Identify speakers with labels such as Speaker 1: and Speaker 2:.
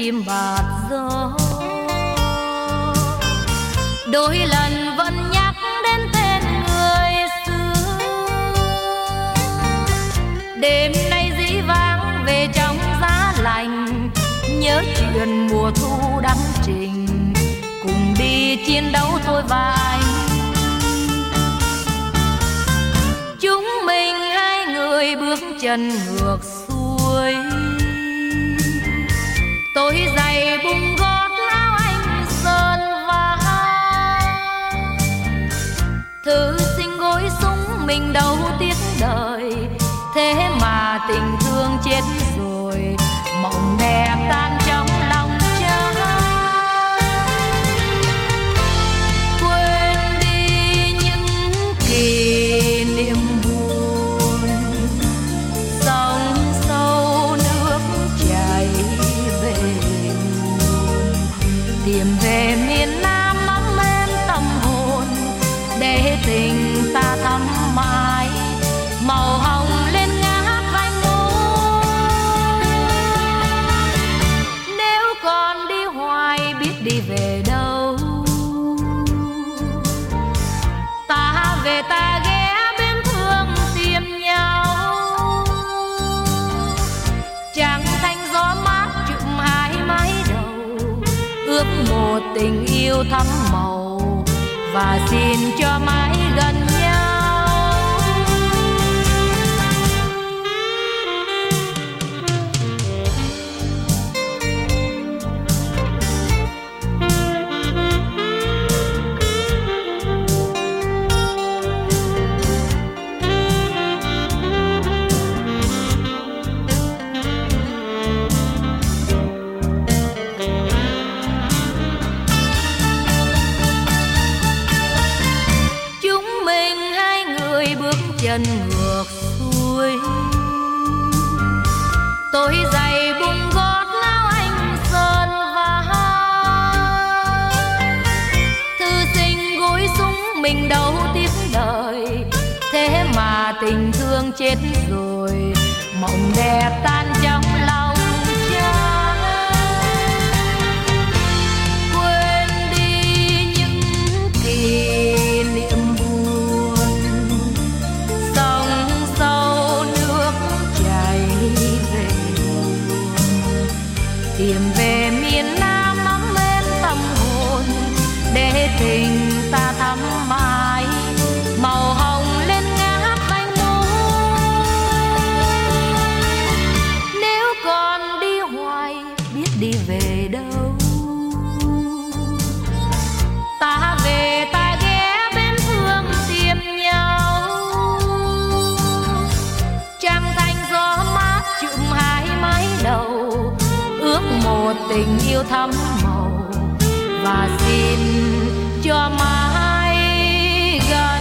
Speaker 1: chim bạt gió. Đôi lần vẫn nhắc đến tên người xưa. Đêm nay dĩ vãng về trong giá lạnh, nhớ chuyện mùa thu đắng trình, cùng đi chiến đấu thôi và anh. Chúng mình hai người bước chân ngược xuôi, tôi giày bung gót áo anh sơn vá. Thư sinh gối súng mình đâu tiếc đời, thế mà tình thương chết rồi, mộng đẹp tan trong lòng cha. Quên đi những kỷ niệm buồn, sông sâu nước chảy về nguồn, tìm về miền Nam ấm êm tâm hồn, để tình ta thắm mãi màu hồng lên ngát vành môi. Nếu còn đi hoài biết đi về đâu, ta về ta ghé bên thương tìm nhau. Trăng thanh gió mát chụm hai mái đầu, ước một tình yêu thắm màu và xin cho mãi gần nhau. Chân ngược xuôi, tôi giày bung gót áo anh sơn vá. Thư sinh gối súng mình đâu tiếc đời, thế mà tình thương chết rồi, mộng đẹp tan trong lòng cha. Quên đi những kỷ niệm tìm về miền Nam ấm êm tâm hồn, để tình ta thắm mãi màu hồng lên ngát vành môi. Nếu còn đi hoài biết đi về đâu, ta về ta ghé bên thương tìm nhau. Trăng thanh gió mát chụm hai mái đầu, ước một tình yêu thắm màu và xin cho mãi gần